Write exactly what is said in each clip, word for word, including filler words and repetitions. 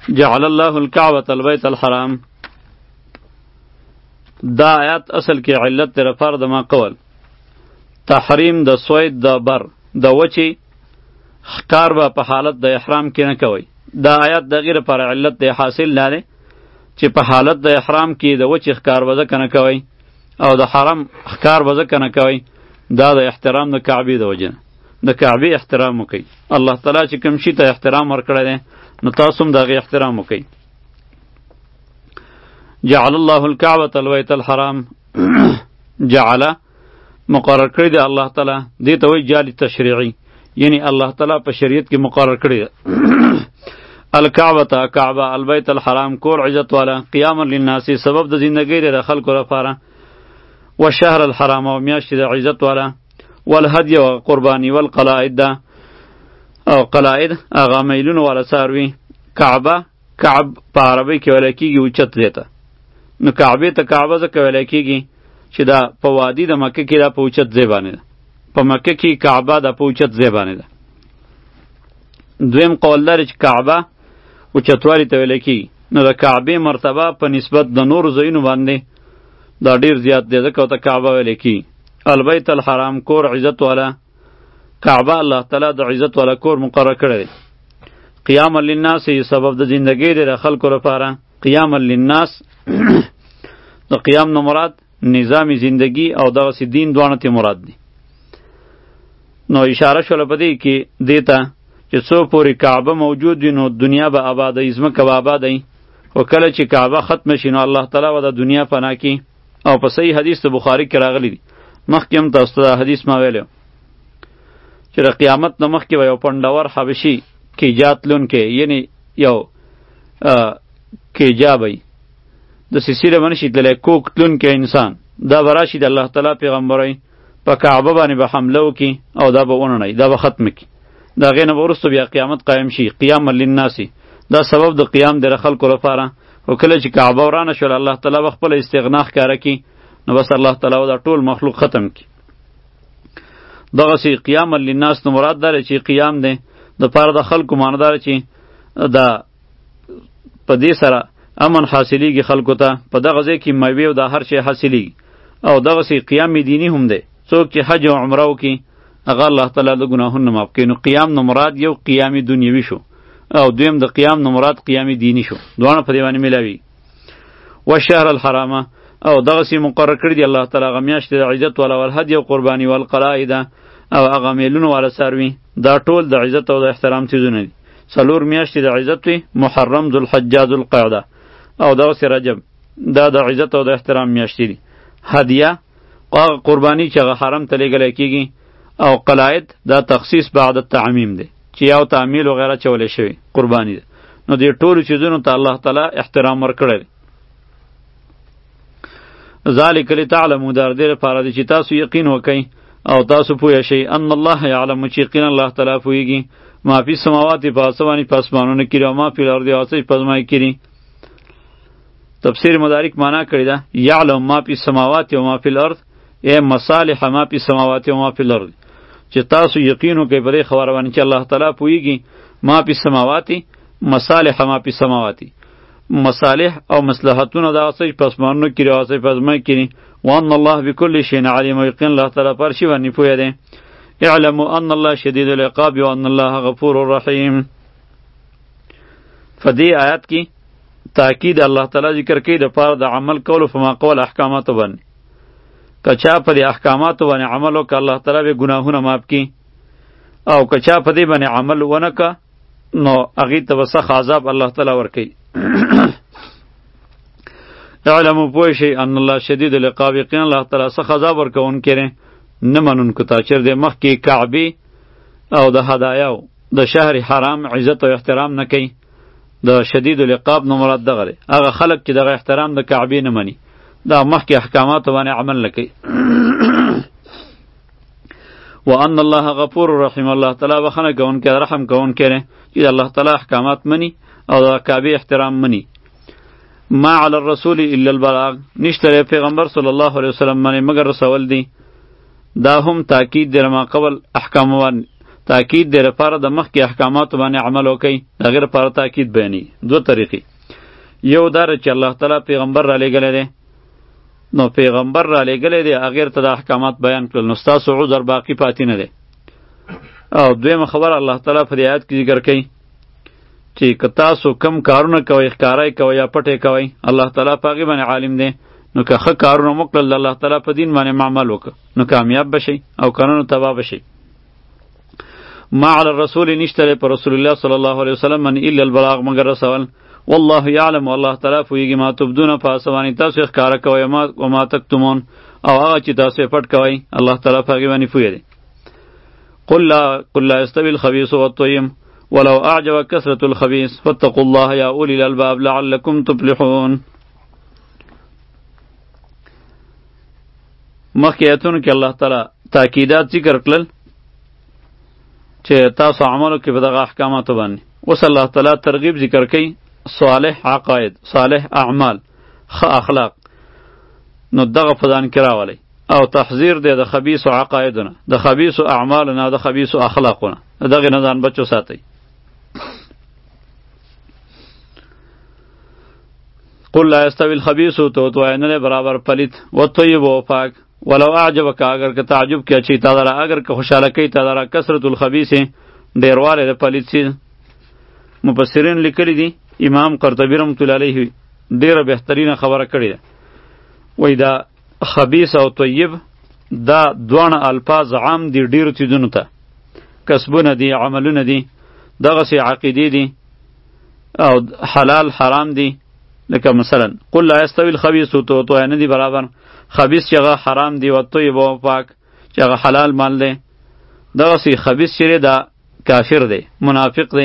جعل الله الكعبة البيت الحرام. دا آیات اصل کې علت در فرد ما قول تحریم د سوید د بر د وچی خکار با په حالت د احرام کې نه کوي. دا آیات د غیر پر علت د حاصل لاله چې په حالت د احرام کې د وچی خکار وځه کنه کوي او د حرم خکار وځه کنه کوي. دا د احترام د کعبه د وجنه د کعبه احترام وکي. الله تعالی چې کوم شي ته احترام ورکړی دی نو تاسو هم دغه احترام وکي. جعل الله الكعبة البيت الحرام جعل مقرر کړی دی الله تعالی دې ته وایي جعل تشریعي یعنی الله تعالی په شریعت کې مقرر کړی دی. الکعبة کعبه البیت الحرام کور عزت والا قیاما للناس سبب د زندګۍ د خلکو لپاره والشهر الحرام او میاشت د عزت والا والهدي و قربانی والقلائد دا او قلائد اغا میلون والا ساروی. کعبه کعب په عربی کې ویل کېږي اوچت دیته نو کعبه ته کعبه ځکه ویل کېږي چې دا په وادي د مکه کې دا په اوچت ځای باندې ده. په مکه کې کعبه دا په اوچت ځای باندې ده. دویم قول لري چې کعبه اوچتوالي ته ویل کېږي نو د کعبې مرتبه په نسبت د نورو ځایونو باندې دا ډیر زیات دی ځکه ورته کعبه ویل کېږي. البیت الحرام کور عزت والا کعبه الله تعالی د عزت والا کور مقرر کړی دی. قیاما للناس سبب د زندګۍ د خلکو لپاره. قیاما للناس د قیام نه مراد نظام زندگی او دغه دین دوانه ته مراد دي. نو اشاره شول په دې کې دیتا چې څو پوری کعبه موجود وي نو دنیا به آبادی ازمکه به آبادی او کله چې کعبه ختم شي نو الله تعالی و د دنیا فنا کی. او په صحیح حدیث د بخاری کې راغلی دی مخکې هم تاسو ته حدیث ما ویلو چې د قیامت نه مخکې به یو پنډور حبشي کې جاتلون کې یعنی یو کې جابی د سیسیره منشي تللی کوک تلون کې انسان دا به راشي د الله تعالی پیغمبرای په کعبه باندې به حمله وکړي او دا به ونړی دا به ختم کړي. د هغې نه به وروسته بیا قیامت قایم شي. قیاما للناس دا سبب د قیام د خلکو لپاره. او کله چې کعبه ورانه شول الله تعالی به خپله استغنا ښکاره کړي نو بس الله تعالی دا ټول مخلوق ختم کړي. دغسې قیاما للناس نو مراد دا چې قیام دی د پاره د خلکو معنی دا چې دا په دې سره امن حاصلیږي خلکو ته په دغه ځای کې میوې او د هر شی حاصلیږي. او دغسې قیام دینی هم دی څوک چې حج او عمره وکړي هغه الله تعالی د ګناهونو معاف کوي. نو قیام نو مراد یو قیام دنیوي شو او دویم د قیام نو مراد قیام دینی شو. دوانه په دې باندې ملاوي. والشهر الحرام او دغسې مقرر کړی دی الله تعالی هغه میاشت د عزت والا والهدي او قرباني والقلائد او هغه میلونو والا ساروي. دا ټول د عزت او د احترام څیزونه دي. څلور میاشتې د عزت وي محرم ذوالحجه ذوالقعده او دغسې رجب دا د عزت او د احترام میاشتې دي. هدیه هغه قرباني چې هغه حرم ته لیږلی کېږي او قلائد دا تخصیص بعد التعمیم دی چې یو تعمیل وغیره چولی شوی قربانی ده. نو دې ټولو چیزونو ته الله تعالی احترام ورکړی دی. ذالک لتعلموا دا دې لپاره دی چې تاسو یقین وکئ او تاسو پوه شئ ان الله یعلم چې یقینا الله تعالی پوهیږي ما فی السماوات په اسماني په اسمانونو کې او ما فی الارض او څه په ځمکه کې. تفسیر مدارک معنا کړی ده یعلم ما فی السماوات و ما فی الارض ای مصالح ما فی السماوات و ما فی الارض چې تاسو یقین وکئ په دې خبره باندې چې الله تعالی پوهیږي ما فی السماوات مصالح ما فی السماوات مصالح او مصلحتونه د اساس په اسمانونو کې او اساس په ځمکه کې. وان الله بكل شيء عليم یقین الله تعالی پر شی باندې پوهه ده. اعلموا ان الله شدید العقاب وان الله غفور رحیم. فدی آیات کی تاکید الله تعالی ذکر کوي د پاره د عمل کولو فما قول احکامات باندې. کچا په دې احکاماتو باندې عمل وکړه الله تعالی به ګناهونه معاف کړي او کچا په دې باندې عمل ونه کړه نو هغې ته به سخت عذاب الله تعالی ورکوي. اعلموا پوه شئ ان الله شدید العقاب یقینا الله تعالی سخت عذاب ورکوونکی دی نه منونکو ته. چېر دی مخکې کعبې او د هدایاو د شهر حرام عزت او احترام نه کوي د شدید العقاب نو مراد دغه دی هغه خلک چې دغه احترام د کعبې نه مني دا مخکې احکاماتو باندې عمل نه کوي. وان الله غفور رحیم الله تعالی بخښنه کوونکی رحم کوونکی دی چې الله تعالی احکامات مني او د کعبې احترام مني. ما علی الرسول الا البلاغ نشته پیغمبر صلی الله علیه وسلم باندې مگر رسول دی. دا هم تاکید دی ما قبل احکام باندې تاکید دی لپاره د مخکې احکاماتو باندې عمل وکړي د هغې لپاره تاکید بیانوي. دوه طریقې، یو دا چې الله تعالی پیغمبر را لیږلی دی، نو پیغمبر را لیږلی دی هغې ته د احکامات بیان کړل، نو ستاسو عذر باقي پاتې نه دی. او دویمه خبره الله تعالی په دې آیت کې ذکر کوي چې که تاسو کم کارونه کوئ، ښکاره یې کوئ یا پټ یې کوئ، الله تعالی په هغې باندې عالم دی. نو که ښه کارونه مو کړل د الله تعالی په دین باندې معمل وکړه نو کامیاب بشئ او که نه نو تباه بشئ. ما علی الرسول نشته دی په رسول الله صلی الله علیه وسلم باندې الا البلاغ مگر رسول. والله یعلم، الله تعالی پوهیږي ما تبدون په هغه څه باندې تاسو یې ښکاره کوئ و ما تکتمون، او هغه چې تاسو یې پټ کوئ الله تعالی په هغې باندې پوهه دی. قل لا قل لا یستوي الخبیث والطیب ولو اعجب کثرة الخبیث فاتقوا الله یا اولی الالباب لعلکم تفلحون. مخکې ایتونو کې الله تعالی تاکیدات ذکر کړل چې تاسو عملو کې په دغه احکاماتو باندې. اوس الله تعالی ترغیب ذکر کوي صالح عقاید، صالح اعمال، ښه اخلاق، نو دغه په ځان کې راولئ او تحذیر دی د خبیثو عقایدو نه، د خبیثو اعمالو نه، د خبیثو اخلاقو نه، د دغې نه ځان بچو ساتئ. قل لا یستوی الخبیث تو تو نه برابر پلیت و طیب و پاک ولو اعجبک، اگر که تعجب کې اچي تا دره، اگر که خوشاله کوي تا دره کثرت الخبیث ډیروالی د پلیت سي. مفسرین لیکلی دي، امام قرطبی رحمت الله علیه ډیره بهترینه خبره کړې ده، وایي دا خبیث او طیب دا دوانه الفاظ عام دي ډیرو څیزونو ته، کسبونه دي، عملونه دي، دغسې عقیدې دي او حلال حرام دي. لکه مثلا قل لا یستوی الخبیث تو تو نه دي برابر، خبیث چې هغه حرام دی و طیب و پاک چې هغه حلال مال دی. دغسې خبیث چې دا کافر دی، منافق دی،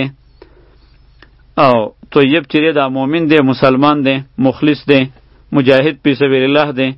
او طیب چې دا مؤمن دی، مسلمان دی، مخلص دی، مجاهد فی سبیل الله دی.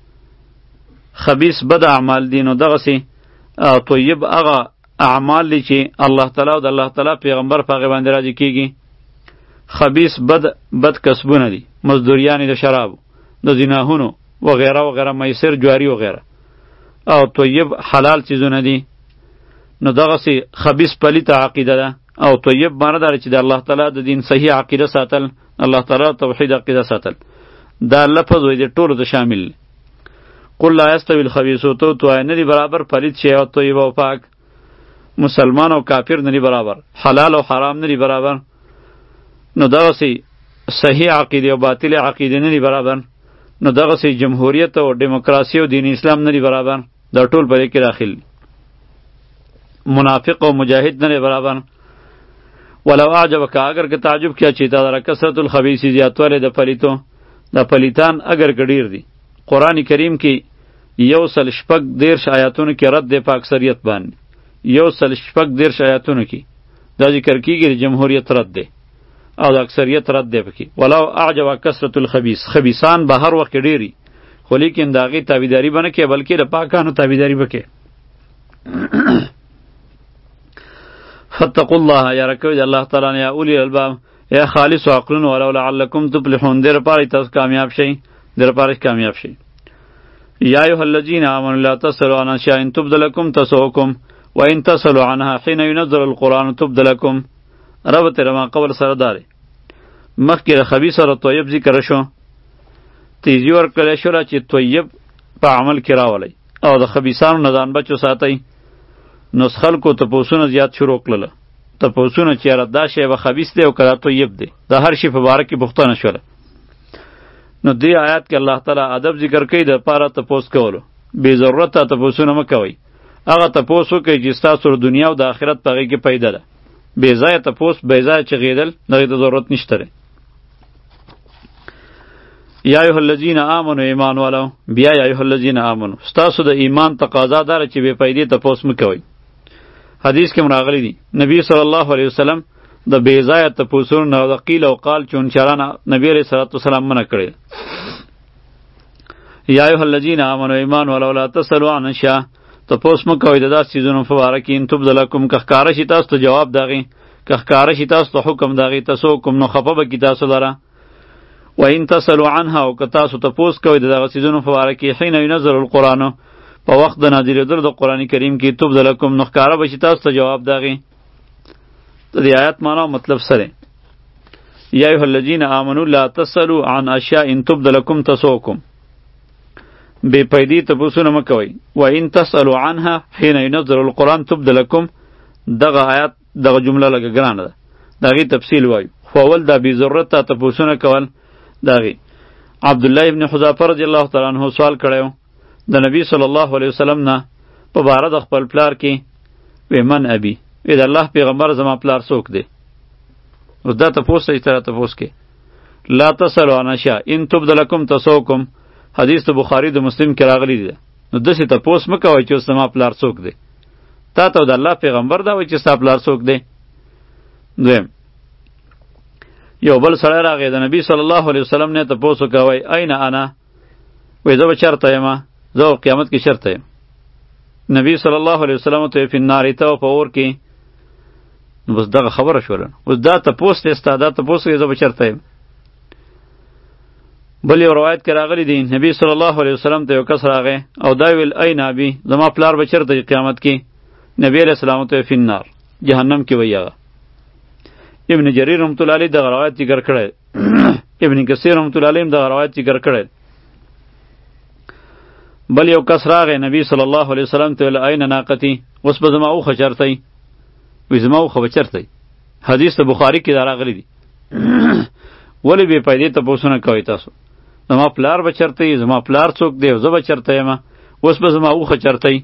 خبیث بد اعمال دي، نو دغسې او طیب هغه اعمال دي چې الله تعالی او د الله تعالی پیغمبر په هغې باندې راضي کیږي. خبیث بد بد کسبونه دي، مزدوریانې د شرابو، د زناهونو وغیره وغیره، میسر، جواری وغیره. او طیب حلال چیزونه دي. نو دغسې خبیث پلیته عقیده ده، او طیب معنی داره چې د الله تعالی د دین صحیح عقیده ساتل، الله تعالی توحید عقیده ساتل. دا لفظ وایي د ټولو ته شامل. قل لا یستوی الخبیث تو تو نه دي برابر پلیت شی او طیب او پاک، مسلمان او کافر نه دي برابر، حلال او حرام نه دي برابر. نو دغسې صحیح عقیده او باطل عقیده نه دي برابر. نو دغسې جمهوریت او دیموکراسی او دین اسلام نه دي برابر، دا ټول په دې کې داخل دي. منافق او مجاهد نه دي برابر. ولو اعجبک، اگر که تعجب کیا چې تا دره کثرت الخبیث زیاتوالی د پلیتو، د پلیتان اگر که ډیر دي. قرآن کریم کې یو سل شپږ دیرش آیاتونو کې رد دی په اکثریت باندې، یو سل شپږ دیرش آیاتونو کې دا ذکر کېږي د جمهوریت رد دی او د اکثریت رد دی پکې. ولو اعجب کثرت الخبیث، خبیثان به هر وخت ډیری، خو لیکن د هغې تابعداري به نه کوي بلکې د پاکانو تابعداري به کوي. فاتقوا الله، یاره کوئ د الله تعالی نه، یا اولی الالباب، یا خالصو عقلونو، ولو لعلکم تفلحون، دې لپاره تاسو کامیاب شئ، دې لپاره کامیاب شئ. یا ایها الذین آمنوا لا تسألوا عن اشیاء ان تبد لکم تسؤکم وان تسألوا عنها حین ینزل القرآن تبد لکم. ربط رما قول سره داره. مخکې د خبیث او طیب ذکر شو، تیزی ورکړلی شوله چې طیب په عمل کې راولئ او د خبیثانو نه ځان بچو ساتئ. نو خلکو تپوسونه زیات شروع کړله، تپوسونه چې یاره دا شی به خبیث دی او که دا طیب دی، د هر شي په باره کې پوښتنه شوله. نو دې آیات کې الله تعالی ادب ذکر کوي د پاره تپوس کولو. بې ضرورته تپوسونه مه کوئ، هغه تپوس وکئ چې ستاسو د دنیا او د آخرت په هغې کې پیدا ده. بې ځایه تپوس، بې ځایه چغېدل، د هغې ته ضرورت نشته دی. یا ایها الذین آمنوا ایمان والو، بیا یا ایها الذین آمنوا، ستاسو د ایمان تقاضا داره چې بې فایدې تپوس مه کوئ. حدیث کې راغلی دی نبی صلی الله علیه وسلم د بې ځایه تپوسونو نه د قیل او قال چونچرانه نبی علیه صلوات وسلام منع کړی. یا ایها الذین آمنوا ایمان والو لا تسألوا عن اشیاء، تپوس مه کوئ د داسې څیزونو په باره کې ان تبد لکم، که ښکاره شي تاسو ته جواب د هغې، که ښکاره شي تاسو ته حکم د هغې، تسؤکم نو خفه به کي تاسو لره. و ان تسألوا عنها، او که تاسو تپوس کوئ د دغه څیزونو په باره کې حین ینزل القرآن، په وخت د نازلېدلو د قرآن کریم کې تبد لکم نو ښکاره به شي تاسو ته جواب د هغې. د دې آیات معنا او مطلب سره یا ایها الذین آمنوا لا تسألوا عن اشیاء تبد لکم تسؤکم، بې پیدې تپوسونه مه کوئ. و ان تسألوا عنها حین ینزل القرآن تبد لکم، دغه آیات دغه جمله لږه ګرانه ده، د هغې تفصیل وایو. خو اول دا بې ضرورته تپوسونه کول د هغې. عبدالله ابن حذافه رضی الله تعالی عنه سوال کړی و د نبی صلی الله علیه وسلم نه په باره د خپل پلار کې، وی من ابي، وی د الله پیغمبر زما پلار څوک دی؟ اوس دا تپوس ته سره تپوس کې لا تسألوا عن اشیاء ان تبد لکم تسؤکم، حدیث ته بخاری د مسلم کې راغلی دی. نو داسې تپوس مه کوئ چې اوس زما پلار څوک دی، تا ته د الله پیغمبر دا وایي چې ستا پلار څوک دی. دویم یو بل سړی راغی د نبی صلی الله علیه وسلم نه تپوس وکوی این انا، وی زه به چېرته یم؟ زه به قیامت کې چېرته یم؟ نبی صلی الله علیه وسلم ته فی النار، ته په اور کې. نو بس دغه خبره شوله. اوس دا تپوس دی ستا، دا تپوس کوي زه به چېرته یم؟ بل یو روایت کې راغلی دی نبی صلی الله علیه وسلم ته یو کس راغی او دا ویل این ابي، زما پلار به چېرته قیامت کې؟ نبی علیه السلام ته فی النار، جهنم کې وی هغه. ابن جریر رحمت الله علیه دغه روایت ذکر کړی، ابن کثیر رحمت الله علیه دغه روایت ذکر کړی. بل یو کس راغی نبی صلی الله علیه وسلم ته ویل این ناقتی، اوس به زما اوښه چېرته وي؟ وی زما اوښه به چېرته وي؟ حدیث ته بخاري کې دا راغلی دی. ولې بې پیدې تپوسونه کوئ تاسو؟ زما پلار به چېرته وي؟ زما پلار څوک دی او زه به چېرته یم؟ اوس به زما اوښه چېرته وي؟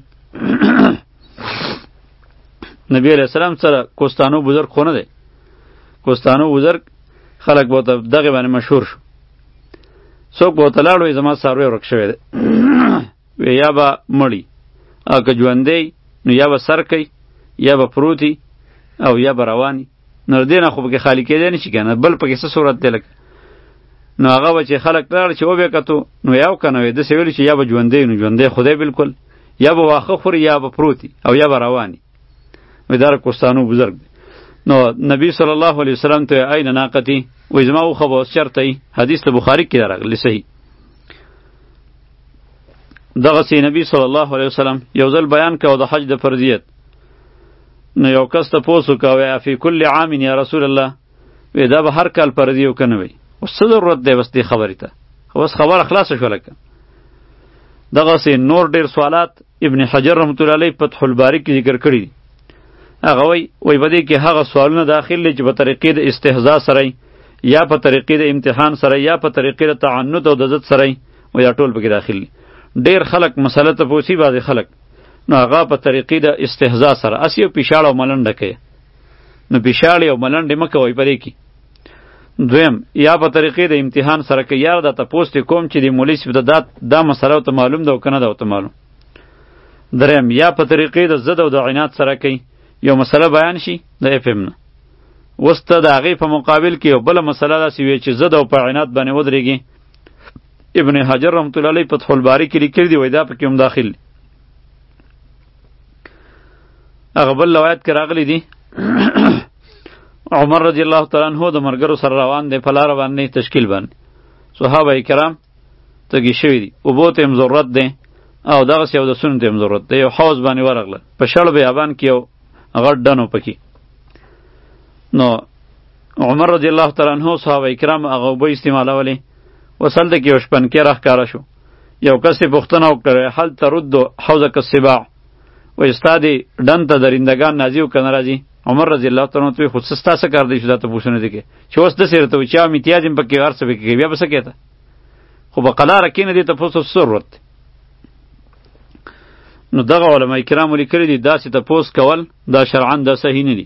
نبی علیه السلام سره کوستانو بزرګ خو نه دی، کوستانو بزرګ خلک به ورته دغې باندې مشهور شو. څوک به ورته لاړ وایي زما څاروی ورک شوی دی، وی یا به مړي او که ژوندی نو یا به سر کوي یا به پروتي او یا به رواني. نو دې نه خو پکې خالي کېدی نه شي که نه، بل پکې څه صورت دی لکه. نو هغه به چې خلک لاړ چې وبې کتو نو یا که نه وی داسې ویلي چې یا به ژوندی نو ژوندی خدای بالکل، یا به واښه خوري یا به پروتي او یا به رواني. وی دا کوستانو بزرګ دی. نو نبی صلی الله علیه وسلم ته این ناقتی، وی زما اوښه به اوس چېرته وي؟ حدیث ته بخاري کې راغلی صحیح. دغسې نبی صلی الله علیه وسلم یو ځل بیان کوه د حج د فرضیت. نو یو کس تپوس وکړه فی کل عام یا رسول الله، وی دا به هر کال فرضي او که نه وي؟ اوس څه ضرورت دی بس دې خبرې ته؟ اوس خبره خلاصه شوله که. دغسې نور ډېر سوالات ابن حجر رحمت الله علیه فتح الباری کې ذکر کړي دي. هغه وی وی په دې کې هغه سوالونه داخل دي چې په طریقې د استهزاء سره یا په طریقې د امتحان سره یا په طریقې د تعنت او د ضد سره وی دا ټول پکې داخل دي. ډېر خلک مسله تپوسي، بعضې خلک نو هغه په طریقې د استهزاء سره اسی یو پیشاړ او ملنډه کوي. نو پیشاړې او ملنډې مه کوئ په دې کې. دویم یا په طریقې د امتحان سره کوي، یا دا تپوس دې کوم چې د مولوي صاحب ته دا دا مسله ورته معلوم ده او که نه ده ورته معلوم. دریم یا په طریقې د ضد او د عناد سره کوي، یو مسله بیان شي د اف ام نه، اوس ته د هغې په مقابل کې یو بله مسله داسې وي چې ضد او په عناد باندې ودرېږي. ابن حجر رحمت الله علیه فتح الباری کې لیکلي دي، وایي دا پکې هم داخل دي. هغه بل روایت کې راغلی دي عمر رضی الله تعالی عنہ د ملګرو سره روان دی په لاره باندې تشکیل باندې، صحابه کرام تږي شوي دي، اوبو ته هم ضرورت دی او دغسې اودسونو ته هم ضرورت دی. یو حوض باندې ورغله، په شړ بیابان کې یو غټ ډنډ و پکې. نو عمر رضی الله تعالی عنہ صحابه کرام هغه اوبه استعمالولې. اوس هلته کې یو شپنکی راښکاره شو، یو کس یې پوښتنه وکړه هل ترد حوضک السباع، وایي ستا دې ډنډ ته درندګان راځي او که نه راځي؟ عمر رضی الله تعالی عنہ ته خو څه ستا څه کار دی چې دا تپوسونه دې کوې؟ چې اوس داسې راته وایي چې امتیاز هم پکې هر څه پکې کوي، بیا به څه کوې ته؟ خو په قلاره کښېنه، دې تپوس څه ضرورت دی؟ نو دغه علما کرامو لیکلي دي داسې تپوس کول دا شرعاً دا صحیح نه دي.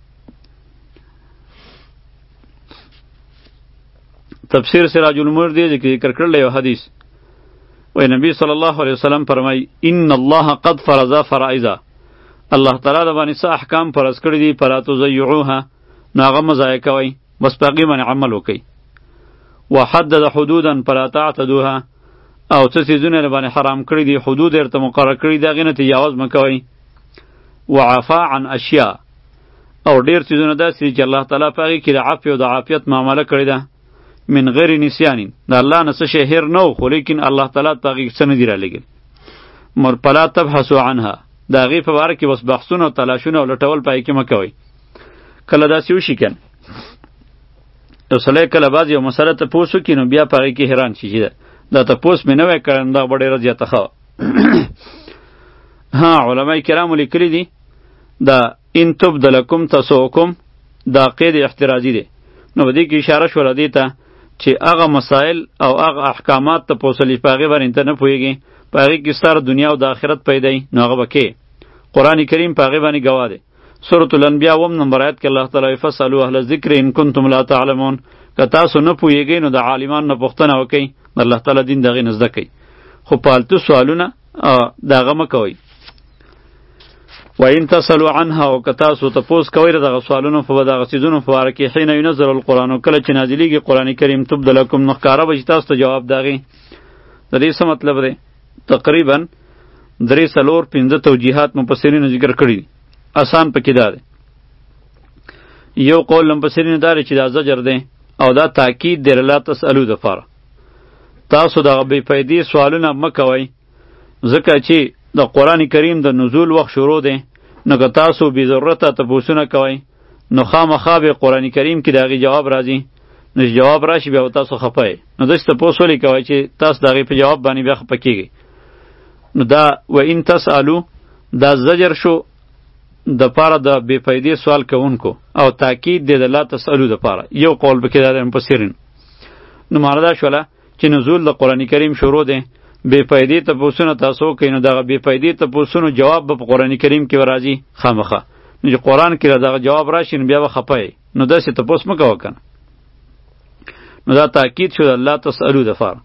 تفسیر سراج النور دی ذکر کړل یو حدیث، وی نبی صلی الله علیه وسلم فرمای ان الله قد فرض فرائض، الله تعالی د باندې څه احکام فرض کړی دي، فلا تضيعوها، نو هغه مه ضایع کوئ، بس په هغې باندې عمل وکئ. وحدد حدودا فلا تعتدوها، او څه څیزونه یې باندې حرام کړي دي، حدود یې ورته مقرر کړي دي، هغې نه تجاوز مه کوئ. وعفا عن اشیاء، او ډېر څیزونه داسې دي چې الله تعالی په هغې کې د عفو او د عافیت معامله کړې ده. من غیر نسیان، د الله نه څه شی هیر نه و، خو لیکن الله تعالی په هغې کې څه نه دي رالېږلي. مر فلا تبحثوا عنها دا غي په باره کې بس بحثونه او تلاشونه او لټول پای کې مکوئ. کله داسې وشي کنه یو سړی کله بعض یو مسله تپوس وکړي نو بیا په هغې کې حیران شي چې دا تپوس مې نه وی کړی نو دا به ډېره زیاته ښه وه. ها علما کرامو لیکلي دي دا ان تبد لکم تسؤکم دا قید احترازي دی. نو په دې کې اشاره شوله دې ته چې هغه مسائل او هغه احکامات تپوسلي په هغې باندې ته نه پوهېږې په هغې کې ستا دنیا او د آخرت پیدا وي نو هغه به کې قرآن کریم په هغې باندې ګواه دی. سورة الانبیاء اووم نمبر آیت کې الله تعالی فاسألوا اهل الذکر ان کنتم لا تعلمون که تاسو نه پوهېږئ نو د عالمان نه پوښتنه وکئ د الله تعالی دین د هغې نه زده کوئ خو پالتو سوالونه د هغه مه کوئ. و ان تسألوا عنها او که تاسو تپوس کوئ د دغه سوالونو په دغه څیزونو په باره کې حین ینزل القرآن کله چې نازلېږي قرآن کریم تبد لکم نو ښکاره به چې تاسو ته جواب د هغې. د دې څه مطلب دی؟ تقریبا درې څلور پنځه توجیحات مفسرینو ذکر کړي دي. آسان پکې دا دی. یو قول مفسرینو دا دی چې دا زجر دی او دا تاکید دی لا تسألو دپاره. تاسو دغه بې فایدې سوالونه مه کوئ ځکه چې د قرآن کریم د نزول وخت شروع دی نو که تاسو بې ضرورته تپوسونه کوئ نو خامخا به قرآن کریم کې د هغې جواب راځي نو چې جواب راشي بیا تاسو خفه یې نو داسې تپوس ولې کوئ چې تاسو د هغې په جواب باندې بیا خفه کېږئ. نو دا و ان تسألو دا زجر شو د پاره د بې فایدې سوال کوونکو او تاکید دی د لا تسألو د پاره. یو قول پکې دا د مفسرین. نو معنا دا شوله چې نزول د قرآن کریم شروع دی بې فایدې تپوسونه تاسو کوئ نو دغه بې فایدې تپوسونو جواب به په قرآن کریم کې به راځي خامخا نو چې قرآن کې دغه جواب راشي نو بیا به خفه یې نو داسې تپوس مه کوه کنه. نو دا تاکید شو د لا تسألو د پاره.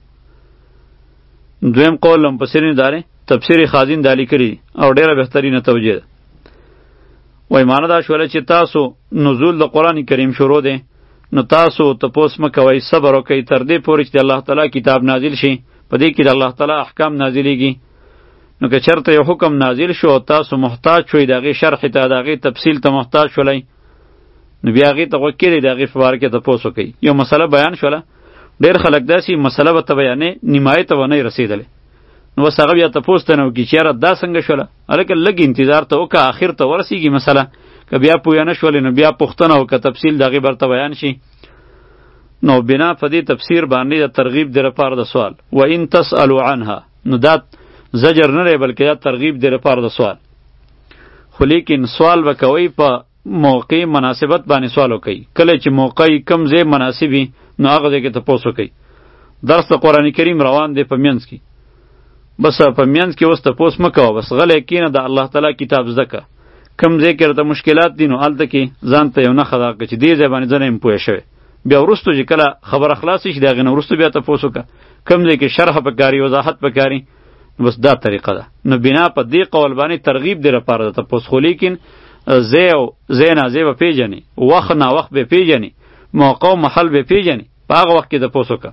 دویم قول مفسرین دا دی تفسیر خازن دا لیکلي او ډیره بهترینه توجیه ده. وای معنا دا شوله چې تاسو نزول د قرآن کریم شروع دی نو تاسو تپوس مه کوئ صبر وکئ تر دې پورې چې د الله تعالی کتاب نازل شي په دې کې د الله تعالی احکام نازلیږي. نو که چېرته یو حکم نازل شو او تاسو محتاج شوئ د هغې شرح ته د هغې تفصیل ته محتاج شولی نو بیا هغې ته غوږ کېدئ د هغې په باره کې تپوس وکئ. یو مسله بیان شوله ډېر خلک داسې مسله به ته بیانې نیمایې ته به نه رسېدلی نو بس هغه بیا تپوس ته نه وکړي چې یاره دا څنګه شوله هلکه لږ انتظار ته وکړه آخر ته ورسېږي مسله که بیا پوه نه شولې نو بیا پوښتنه وکړه تفصیل د هغې برته بیان شي. نو بنا په دې تفسیر باندې د ترغیب دی لپاره د سوال و ان تسألوا عنها نو دا زجر نه دی بلکې دا ترغیب دی لپاره د سوال. خو لیکن سوال به کوئ په موقع مناسبت باندې سوال وکئ. کله چې موقع کم ځای مناسب وي نو هغه ځای کې تپوس وکئ. درس د قرآن کریم روان دی په منځ کې بس په منځ کې اوس تپوس مه کوه بس غلی کښېنه د الله تعالی کتاب زده که کم ځای کې راته مشکلات دي نو هلته کې ځان ته یو نښه راکړه چې دې ځای باندې زه نه یم پوه شوی بیا وروستو چې کله خبره خلاصه شي د هغې نه وروستو بیا تپوس وکړه کم ځای کې شرح پکاري وضاحت پکاري بس دا طریقه ده. نو بنا په دې قول باندې ترغیب دی لپاره د تپوس خو لیکن ځای او ځای ناځای به پېژنې وخت ناوخت به پېژنې موقع او محل به پېژنې په هغه وخت کې تپوس وکړه.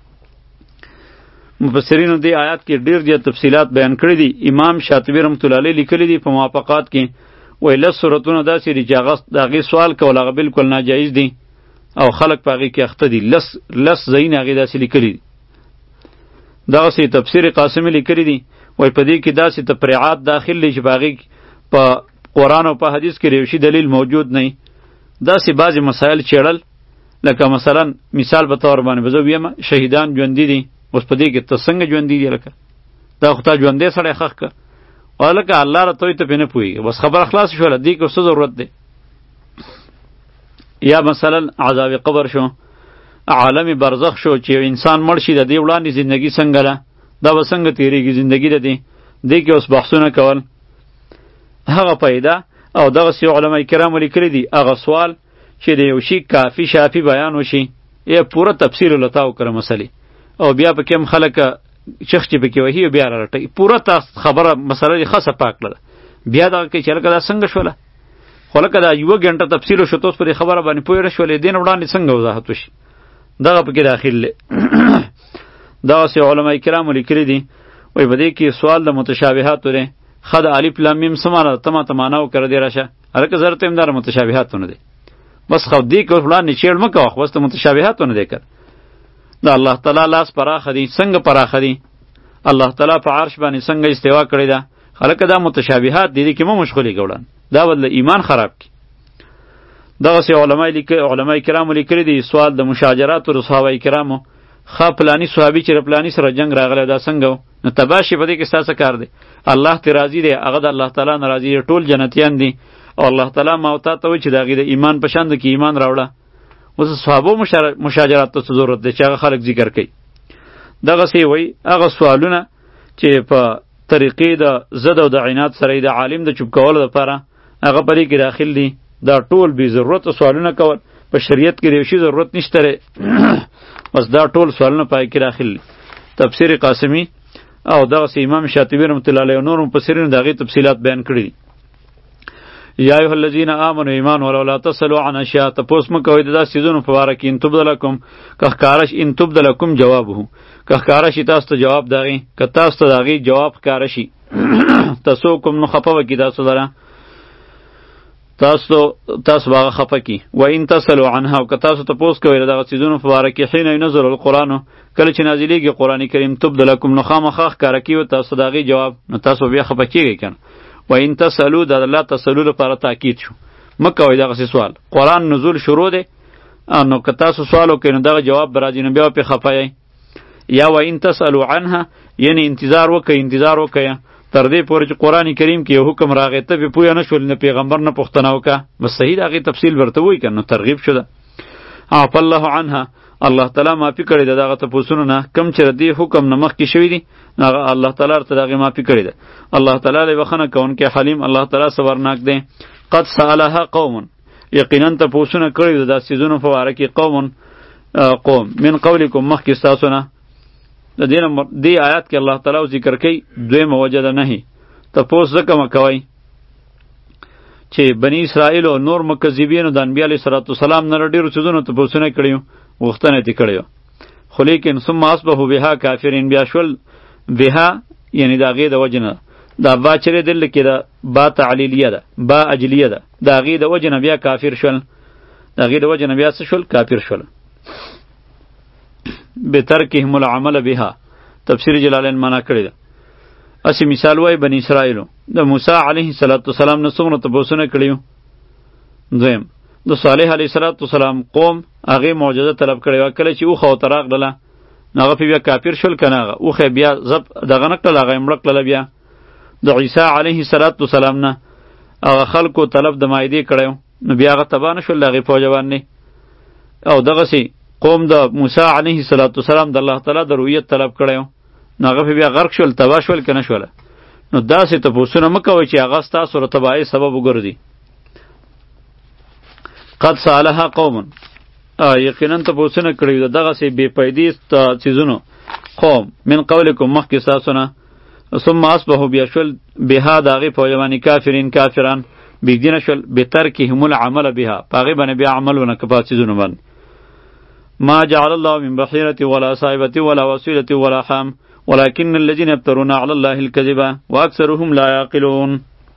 مفسرینو دې آیات کې ډېر زیات تفصیلات بیان کړي دي. امام شاطبي رحمت الله علیه لیکلي دي په موافقات کې وایي لس صورتونه داسې دي چې هغه د هغې سوال کول هغه بالکل ناجایز دي او خلق په هغې کې اخته دي. لس لس ځایونه هغې داسې لیکلي دي. دغسې تفسیر قاسمي لیکلي دي وایي په دې کې داسې تفریعات داخل دي چې په هغې په قرآن او په حدیث کې ریوشي دلیل موجود نه وي. داسې بعضې مسایل چیړل لکه مثلا مثال په طور باندې به زه ویم شهیدان ژوندي دي اوس په دې کې ته څنګه ژوندي دي لکه دا خو تا ژوندی سړی ښخ کړه او لکه الله را توی ته پرې نه پوهېږي بس خبره خلاصه شوله دې کې څه ضرورت دی. یا مثلا عذاب قبر شو عالم برزخ شو چې یو انسان مړ شي د دې وړاندې زندگی څنګه ده دا به څنګه تېرېږي زندگی د دې دې کې اوس بحثونه کول هغه پیدا او دغسې علما کرامو لیکلي دي هغه سوال چې د یو شي کافي شافي بیان وشي یا پوره تفصیل ولته وکړه مسلې او بیا پکې هم خلک چخ چې پکې وهي بیا رارټوي پوره تا خبره مسله دې خاصه پاک کړله بیا دغه کې چې لکه دا څنګه شوله خو لکه دا یوه ګنټه تفصیل وشو ته اوس په دې خبره باندې پوه نه شولې دې نه وړاندې څنګه وضاحت وشي دغه پکې داخل دی. دغسې علما کرامو لیکلي دي وایي په دې کې سوال د متشابهاتو دی ښه د الف لام میم څه معنی ده ته ماته معنا وکړه دې راشه هلکه زه درته یم دا متشابهاتو نه دی بس خو دې کې اوس وړاندې چیړ مه کوه خو بس د متشابهاتو نه دی کړ د الله تعالی لاس پراخه دی څنګه پراخه دی الله تعالی په عرش باندې څنګه استوا کړی ده. خلک دا متشابهات دي کې مو مشغولې ګوړن دا ول ایمان خراب کی. دغه سي علماء لیکي علماء کرام لیکلي دي سوال د مشاجرات او صحابه کرامو خا پلانی صحابي چې پلانی سره جنگ راغله دا څنګه نو تباشي په دې کې ستاسو کار دی. الله ته راضي دی هغه د الله تعالی ناراضي ټول جنتیان دي او الله تعالی ماوتا ته وي چې دغه د ایمان په شان د کې ایمان راوړه. اوس صحابه مشاجرات ته ضرورت دی چې هغه خلک ذکر کوي. دغه سی وای هغه سوالونه چې په طریقې د زد او د عناد سره د عالم د چوب کولو لپاره هغه پرې کې داخل دي. دا ټول بی ضرورت سوالونه کول په شریعت کې د شی ضرورت نشته بس دا ټول سوالونه پای کې داخل دي. تفسیر قاسمی او دغه امام شاطبی رحمۃ اللہ علیہ نور مفسرین دغه تفصیلات بیان کړي دي. یا ایها الذین آمنوا ایمان ولا تسلوا عن اشیاء تپوس مکوئ د داسې سیزونو په باره کې ان تبدلکم که ښکاره شي ان تبدلکم جوابه که ښکاره شي تاسو ته جواب دغې که تاسو ته د هغې جواب ښکاره شي تسوکم نو خفه وکړي تاسو لره تاسو تاسو به هغه خفه کړي. و ان تسلوا عنها او که تاسو تپوس کوئ د دغه څیزونو په باره کې حین ینزل القرآن کله چې نازلیږي قرآن کریم تبدلکم نو خامخا ښکاره کړي تاسو د هغې جواب نو تاسو بیا خفه کېږئ که نه. و ان تسلو د الله تسلو لپاره تاکید شو مکه وای دغه سوال قرآن نزول شروع دی نو که تاسو سوال وکړئ نو دغه جواب به راځي نو بیا پې خفه یئ. یا و ان تسلو عنها یعنی انتظار وکړئ انتظار وکړئ تر دې پورې چې قرآن کریم کې یو حکم راغی ته پې پوه نه شول نه پیغمبر نه پوښتنه وکړه بس صحیح د هغې تفصیل ورته وایي که نو ترغیب شو ده. عفا الله عنها الله تعالی معافي کړې ده دغه تپوسونو نه کم چې د دې حکم نه مخکې شوي دي هغه الله تعالی ورته د هغې معافي کړې ده. الله تعالی له بخښنه کوونکی حلیم الله تعالی صبرناک دی. قد سألها قوم یقینا تپوسونه کړي ده دا څیزونو په باره کې قوم قوم من قولکم مخکې ستاسو نه. د دې دې آیات کې الله تعالی ذکر کوي دویمه وجه ده نهي تپوس ځکه مه کوئ چې بني اسرائیل او نور مکذبینو د انبیا علیه صلات وسلام نه ډېرو څیزونو تپوسونه کړي وو غوښتنه یې کړې وه خو لیکن ثم اصبحوا بها کافرین بیا شول بها یعنی د هغې د وجې نه دا با چرې دلته کې ده با تعلیلیه ده با اجلیه ده د هغې د وجې نه بیا کافر شول د هغې د وجې نه بیا څه شول کافر شول. بترکهم العمل بها تفسیر جلالین معنا کړی ده. اسی مثال وای بنی اسرائیلو د موسی علیه السلام نه څومره تپوسونه کړي وو. دویم د صالح علیه السلام قوم هغې معجزه طلب کړې وه کله چې اوښه ورته راغلله نو هغه پې بیا کافر شول که نه هغه اوښه بیا زب دغه نه کړله هغه یې مړه کړله. بیا د عیسی علیه السلام نه هغه خلکو طلب د مایدې کړی و نو بیا هغه تباه نه شول د هغې په وجه باندې. او دغسې قوم د موسی علیه السلام د الله تعالی د رؤیت طلب کړی و نو هغه پې بیا غرق شول تباه شول که نه شوله. نو داسې تپوسونه مه کوئ چې هغه ستاسو د تباهۍ سبب وګرځي. قد سالها قوم یقینا تپوسونه کړي ده دغسې بې پیدې څیزونو قوم من قولکم مخکې ستاسو نه ثم اصبحوا بیا شول بها د هغې په وجه باندې کافرین کافران بېدینه شول بترکهم العمل بها په هغې باندې بیا عمل ونه که په څیزونو باندې. ما جعل الله من بحیرة ولا صاحبة ولا وسیلة ولا حام ولكن الذين يفترون على الله الكذب واكثرهم لا يعقلون.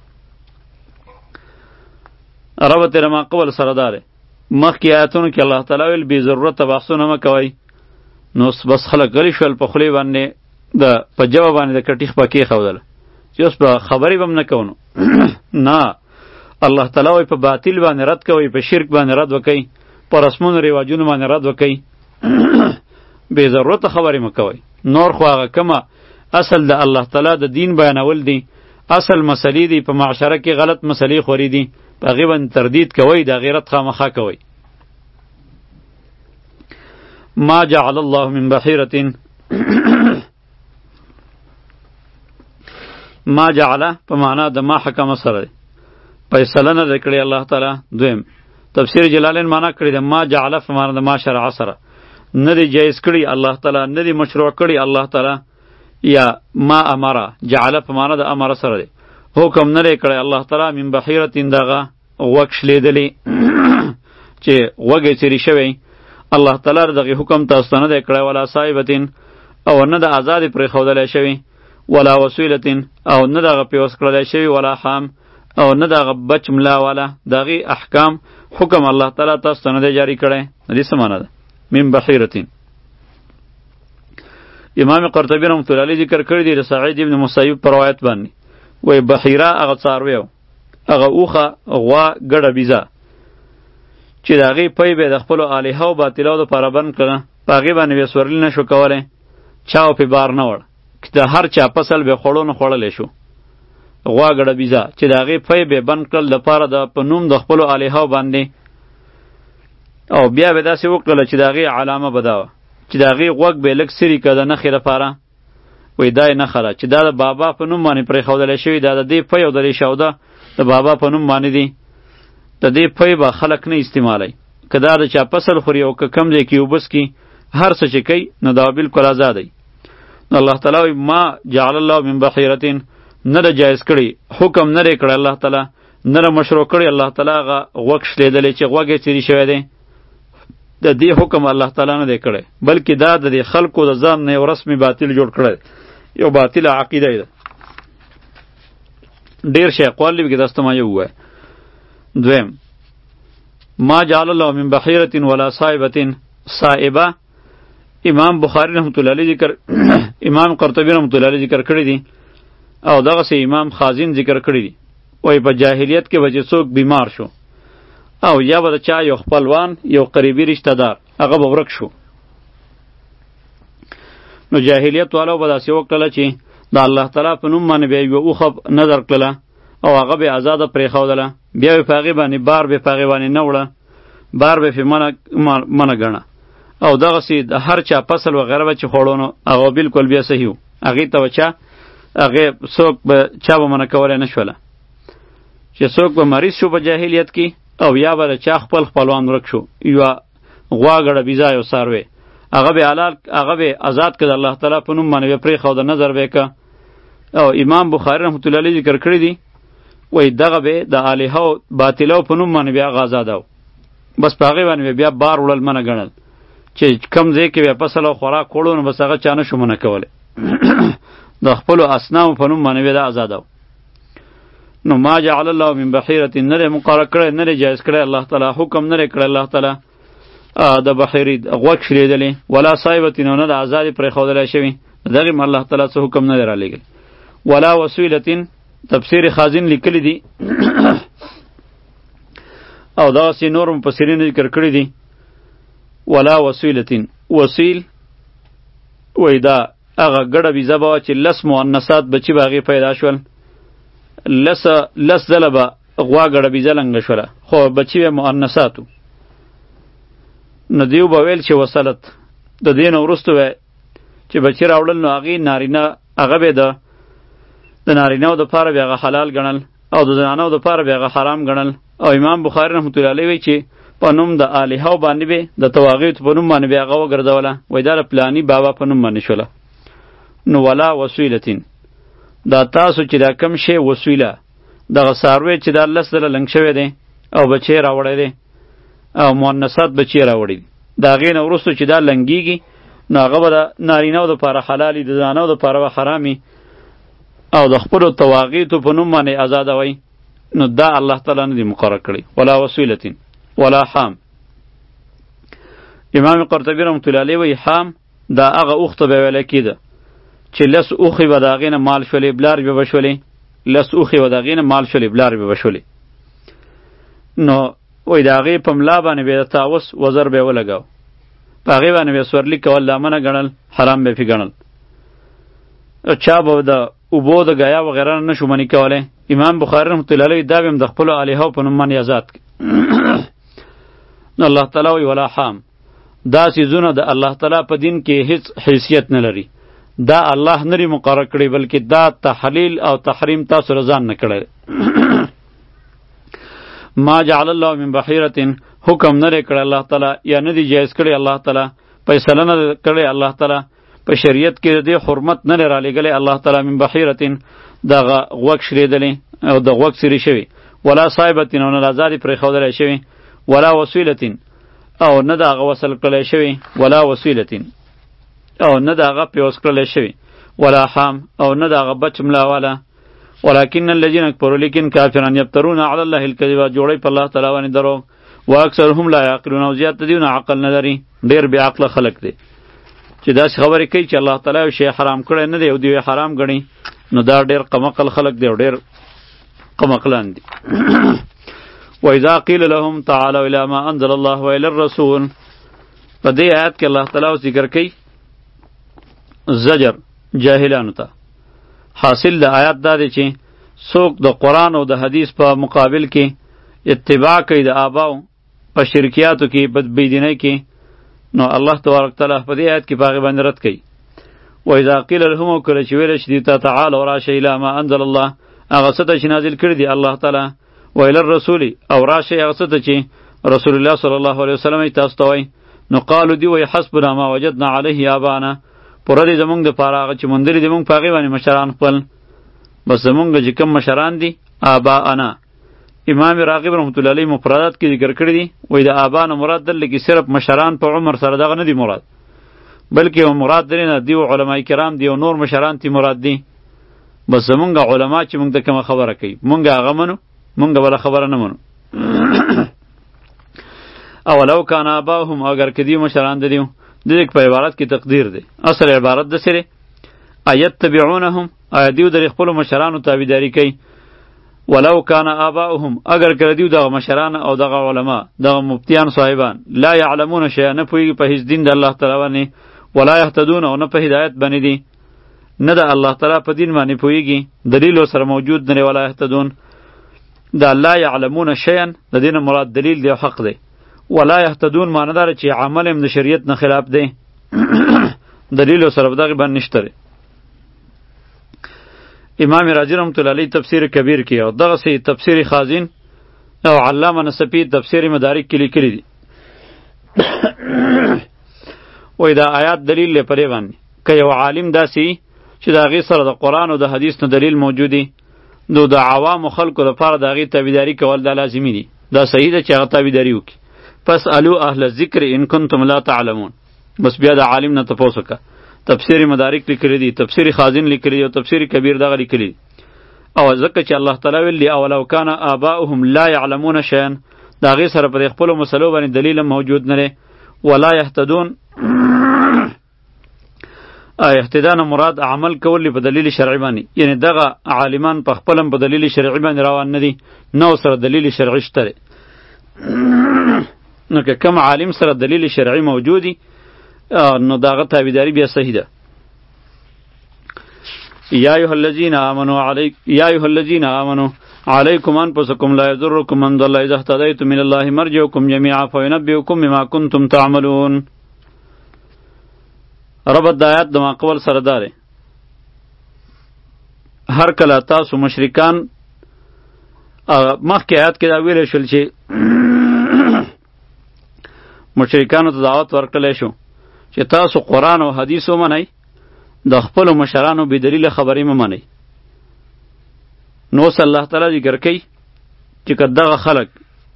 ربط رما قبل سره داره مخکې آیاتونو کې الله تعالی ویل بې ضرورته بحثونه مه کوئ نو بس خلک غلي شول په خولې باندې د په ژبه باندې د کټیخ په کېښودله چې اوس به خبرې به هم نه کوو نه الله تعالی وایي په باطل باندې رد کوئ په شرک باندې رد وکئ په رسمونو رواجونو باندې رد وکئ بې ضرورته خبرې مه کوئ. نور خو هغه کومه اصل د الله تعالی د دین بیانول دی اصل مسلې دی په معاشره کې غلط مسلې خوري دي په هغې باندې تردید کوئ د غیرت خامخا کوئ. ما جعل الله من بحیرة ما جعل په معنا د ما حکم سره دی فیصله نه ده کړې الله تعالی. دویم تفسیر جلالین معنا کړی ده ما جعل په معنا د ما شرع سره نه دی جایز کړی الله تعالی نه دی مشروع کړی الله تعالی. یا ما امره جعل په معنا د امره سره دی حکم نه دی کړی الله تعالی من بحیرة دغه غوږ شلیدلی چې غوږ یې څیرې شوی الله تعالی دغه حکم تاسو ته نه دی کړی ولا صاحبتین او نه د آزادې پرېښودلی شوی ولا وسیلتین او نه دغه پیوس کړلی شوی ولا حام او نه دغه بچ ملا والا دغې احکام حکم الله تعالی تاسو ته نه دی جاري کړی. د دې څه معنا ده من بحیرة امام قرطبی رحمت الله علیه ذکر کړی دی د سعید ابن مسیب پر روایت باندې وای بحیره هغه څاروی هغه اوخه غوا ګډه بیزه چې د هغې پی به د خپلو الهه او باطلو دپاره بند کړه په هغې باندې به سورلي نه شو کولی چا او پې بار نه وړ د هر چا فصل به خوړو نه خوړلی شو غوا ګډه بیزه چې د هغې پی به بند کړل دپاره د په نوم د خپلو الهو باندې او بیا به داسې وکړله چې د هغې علامه به دا وه چې د هغې غوږ به یې لږ سري که د نښې لپاره وایي دا یې نښه ده چې دا د بابا په نوم باندې پرېښودلی شوي دا د دې پی او د دې شوده د بابا په نوم باندې دي د دې پی به خلک نه استعمالی که دا د چا فصل خوري او که کم ځای کې اوبس کي هر څه چې کوي نو دا بلکل آزاد دی نو الله تعالی وایي ما جعل الله من بحیرتین نه ده جایز کړی حکم نه دی کړی الله تعالی نه ده مشروع کړی الله تعالی هغه غوږ شلیدلی چې غوږ یې څیري شوی دی د دې حکم الله تعالی نه دی کړی بلکې دا د دې خلکو د ځان نه یو رسمي باطل جوړ کړی یو باطله عقیده ده ډیر شی اقوال دی کې داسته ما یو ووایه دویم ما جعل الله من بحیرة ولا صائبة صائبه امام بخاری رحمت الله علیه ذکر امام قرطبی رحمت الله علیه ذکر کړی دی او دغه سه امام خازن ذکر کړی دی وای په جاهلیت کې وجه څوک بیمار شو او یا به چا یو خپلوان یو قریبی رشتہ دار هغه به ورک شو نو جاهلیت والو به داسې وکړله چې د الله تعالی په نوم باندې به یوه اوښه نظر کړله او هغه به ازاده پرېښودله بیا به په هغې باندې بار به په هغې باندې نه وړه بار به پې منه ګڼه او دغسې د هر چا فصل وغیره به چې خوړو نو هغه بلکل بیا صحیح و هغې ته به چا هغې څوک به چا به منع کولی نه شوله چې څوک به مریض شو په جاهلیت کې او یا به د چا خپل خپلوان ورک شو یوه غوا ګډه بیزه یو څاروی هغه به حلال هغه به آزاد کړه الله تعالی په نوم باندې به پرېښوده نظر به یې که او امام بخاري رحمت الله علیه ذکر کړی دی وای دغه به د الهو باطلو په نوم باندې بیا آزاد او بس په هغې باندې بیا بار وړل منه ګڼل چې کم ځای کې بیا فصل او خوراک وړو نو بس هغه چا نه شو منع کولی د خپلو اصنامو په نوم باندې بیا د آزاد او نو ما جعل الله من بحیرة نه دی مقرر کړی نه دی جایز کړی الله تعالی حکم نه دی کړی الله تعالی د بحیرې غوږ شلیدلی ولا صایبة او نه د ازادې پرېښودلی شوي دغې م الله تعالی څه حکم نه دی رالیږلی ولا وسیلة تفسیر خازن لیکلی دی او دغسې نور مفسرین ذکر کړي دي ولا وسیلة وسیل وایي دا هغه ګډه بیزه به وه چې لس مؤنثات بچي به هغې پیدا شول لس لس ځله به غوا ګډه بیزه لنګه شوله خو بچي به مؤنثاتو نو دیو به ویل چې وصلت د دې نه وروسته به چې بچي راوړل نو هغې نارینه هغه به د د نارینهو دپاره به هغه حلال ګڼل او د زنانو دپاره به هغه حرام ګڼل او امام بخاري رحمت الله علیه وایي چې په نوم د الهو باندې به د تواغیتو په نوم باندې به هغه وګرځوله وایي دا د پلاني بابا په نوم باندې شوله نو ولا وسیلتین دا تاسو چې دا کم شی وسیله دغه څاروی چې دا لس ځله لنګ شوی دی او بچی راوړی دی او مؤنثات بچی راوړي دي د هغې نه وروسته چې دا لنګېږي نو هغه به د نارینهو دپاره حلالي د زنانو دپاره به حرامي او د خپلو تواغیتو په نوم باندې ازادوئ نو دا الله تعالی نه دی مقرر کړی ولا وسیلتین ولا حام امام قرطبی رحمت الله علیه وایي حام دا هغه اوښ ته به ویلی کېده چې لس اوښې به د هغې نه مال شولې بلارې به به شولې لس اوښې به د هغې نه مال شولې بلارې به به شولې نو وای د هغې په ملا باندې به د تاوس وزر به یې ولګاو په هغې باندې به یې سورلي کول دا منه ګڼل حرام به یې پې ګڼل چا به د اوبو د ګیا وغیره نه شو منې کولی امام بخاري رحمت الله علیه دا به هم د خپلو الهو په نوم باندې ازاد کړي نو الله تعالی وایي ولا حام دا څیزونه د الله تعالی په دین کې هیڅ حیثیت نه لري دا الله نه لري مقرر کړی بلکې دا تحلیل او تحریم تاسو رضان نه کړی ما جعل الله من بحیرة حکم نه کړی الله تعالی یا نه دی جایز کړی الله تعالی فیصله نه کړی الله تعالی په شریعت کې د حرمت نه را لګلې الله تعالی من بحیرة دغه غوږ شریدلی او د غوږ سری شوی ولا صایبة او نه آزادې پرېښودلی شوی ولا وسیلة او نه د هغه وصل کړلی شوی ولا وسیلة او نه د هغه پیوس کړلی شوی ولا حام او نه د هغه بچ ملاواله ولكن الذين كفروا لیکن کافران یفترون علی الله الکذب جوړی په الله تعالی باندې دروغ واکثرهم لا یعقلون او زیات دیونه عقل نه لري ډیر بې عقله خلق دي چې داسې خبرې کوي چې الله تعالی یو شی حرام کړی نه دی او دوی حرام ګڼي، نو دا ډېر قمقل خلق دی او ډېر قمقلان دي. وإذا قيل لهم تعالوا إلى ما أنزل الله وإلى الرسول، په دې آیات کې الله تعالی ذکر کوي زجر جاهلانو ته. حاصل د آیات دا دی چې څوک د قرآن او د حدیث په مقابل کې اتباع کوي د آباو په شرکیاتو کې بدبیدینۍ کې، نو الله تبارک تعالی په دې آیت کې په هغې باندې رد کوي. وإذا قیل لهم، او کله چې ویلی شي دوی ته تعالوا راشئ الی ما انزل الله، هغه څه ته چې نازل کړي دي الله تعالی، وإلی الرسول، او راشئ هغه څه ته چې رسول الله صلی الله علیه وسلم یې تاسو ته وایي، نو قالو دی وایي حسبنا ما وجدنا علیه آباءنا، پوره دی زمونږ دپاره هغه چې موندلي دي مونږ په هغې باندې مشران خپل، بس زمونږ چې کوم مشران دي آباءنا. امام راغب رحمت الله علیه مفردات کې ذکر کړی دي، وایي د آباءنا مراد دلته کې صرف مشران په عمر سره دغه نه دي مراد، بلکې مراد درې نه دی علماء کرام دی او نور مشران تی مراد دي. بس زمونږ علما چې مونږ ته کومه خبره کوي مونږ هغه منو، مونږ بله خبره نه منو. اولو کان آباؤهم، اگر که دیو مشران دیو، دې په عبارت کې تقدیر دی، اصل عبارت د سره ایتبعونهم، آیا دیو در خپل مشرانو تابعداري کوي. ولو کان آباؤهم، اگر که دیو دغه مشران او دغه علما دغه مفتیان صاحبان لا یعلمون شیئا، نه پوهیږي په هیڅ دین د الله تعالی باندې، ولا یهتدون، او نه په هدایت باندې دي، نه د الله تعالی په دین باندې پوهیږي، دلیل سره موجود نه، ولا یهتدون. دا لا یعلمون شیئا د دین مراد دلیل دی او حق دی. ولا یهتدون معنی داره چې عمل هم د شریعت نه خلاف دی، دلیل سره دغه باندې نشته. امام رازی رحمت الله علیه تفسیر کبیر کې او دغه سي تفسیر خازن او علامه نصفی تفسیر مدارک کې لیکلي دي. وای دا آیات دلیل لپاره باندې که یو عالم داسي چې د هغې سره د قرآن او د حدیث نه دلیل موجودی، نو د عوامو خلکو لپاره د هغې تابعداري کول دا لازمي دي، دا صحیح ده چې هغه تابعداري وکړي. پس الو اهل الذکر ان کنتم لا تعلمون، بس بیا د عالم نه تپوس وکړه. تفسیر مدارک لیکلی دي، تفسیر خازن لیکلی دي او تفسیر کبیر دغه لیکلی دي. او ځکه چې الله تعالی ویلي اولو کان آباؤهم لا یعلمون شیئا، د هغې سره په خپلو مسلو باندې دلیل موجود نه دی. ولا یهتدون، اهتدان مراد عمل کول په دلیل شرعي باندې، یعنی دغه عالمان په خپل په دلیل شرعي باندې روان نه دي، نو سره دلیل شرعي شته. نو که کوم عالم سره دلیل شرعي موجودی، نو داغه تابعداري بیا صحیح ده. یا ایها الذین آمنوا علیک یا ایها الذین آمنوا علیکم انفسکم لا یضرکم من ضل اذا اهتدیتم من الله مرجعکم جميعا فینبئکم بما کنتم تعملون. ربط د آیات د ماقبل سره داره. هر کله تاسو مشرکان مخکې آیات کې دا ویلی شول چې مشرکانو ته دعوت ورکړلی شو چې تاسو قرآن او حدیث ومنئ، د خپلو مشرانو بې دلیله خبرې مه منئ. نو اوس الله تعالی ذکر کوي چې که دغه خلک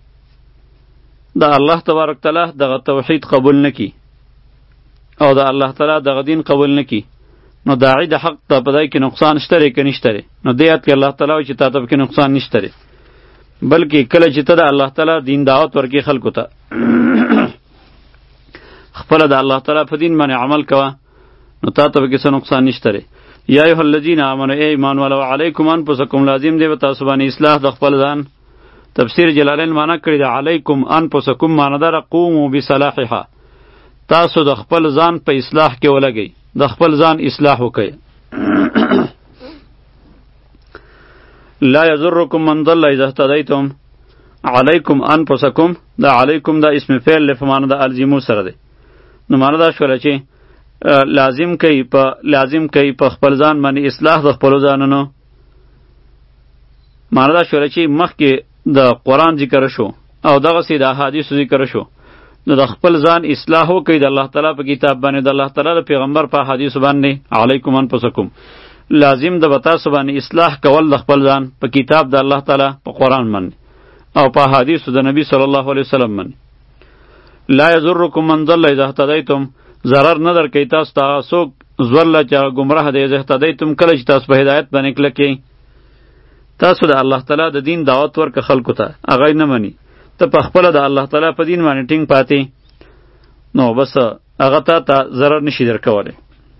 د الله تبارک تعالی دغه توحید قبول نه کي او د الله تعالی دغه دین قبول نه کي، نو داعی د حق ته په دی کې نقصان شته دی که نشته دی؟ نو دې آیت کې الله تعالی وایي چې تا ته پکې نقصان نشته دی، بلکې کله چې ته د الله تعالی دین دعوت ورکړې خلکو ته، خپله د الله تعالی په دین باندې عمل کوه، نو تا ته پکې څه نقصان نشته دی. یا ایها الذین آمنوا، ای ایمان والو، علیکم انفسکم، لازم دی په تاسو باندې اصلاح د خپل ځان. تفسیر جلالین معنا کړی دی علیکم انفسکم معنا ده قوموا بصلاحها، تاسو د خپل ځان په اصلاح کې ولګئ، د خپل ځان اصلاح وکئ. لا یضرکم من ضل اذا اهتدیتم، علیکم انفسکم، دا علیکم دا اسم فعل له معنا د الزمو سره دی. نو معنا دا شوله چې لازم کوي په لازم کوي په خپل ځان باندې اصلاح د خپل ځانونو. معنا دا شوله چې مخکې د قرآن ذکر شو او دغه سي د احادیث ذکر شو، نو د خپل ځان اصلاح وکړئ د الله تعالی په کتاب باندې، د الله تعالی د پیغمبر په حدیث باندې. علیکم انفسکم، لازم د بتاسو باندې اصلاح کول د خپل ځان په کتاب د الله تعالی په قرآن باندې او په حدیث د نبی صلی الله علیه وسلم باندې. لا یضرکم من ضل اذا اهتدیتم، ضرر نه درکوي تاسو ته هغه څوک ضل چې ګمراه دی، اذا اهتدیتم کله چې تاسو په هدایت باندې کلک کئ. تاسو د الله تعالی د دین دعوت ورکړه خلکو ته، هغه نه مني، ته په خپله د الله تعالی په دین باندې ټینګ پاتې، نو بس هغه ته ته ضرر نشي درکولی.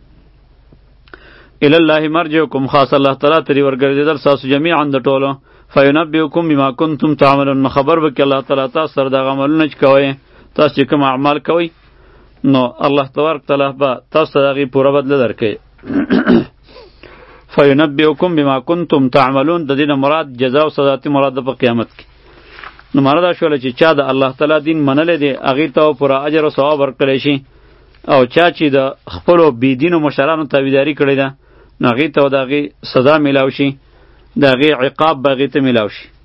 الی الله مرجعکم، خاص الله تعالی تری ورګرځېدل ستاسو جمیعا د ټولو. فینبئکم بما کنتم تعملون، خبر وکړي الله تعالی تاسو سره دغه عملونه چې کوئ، تاسو چې کوم اعمال کوئ نو الله تبارک تعالی به تاسو ته د هغې پوره بدله درکوي. فینبئکم بما کنتم تعملون، د دې نه مراد جزا او سزا مراد ده په قیامت کې. نو معنا دا شوله چې چا د الله تعالی دین منلی دی هغې ته پوره اجر او ثواب ورکړی شي، او چا چې د خپلو بېدینو مشرانو تابعداري کړې ده نو هغې ته د هغې سزا میلاو شي، د هغې عقاب به هغې ته میلاو شي.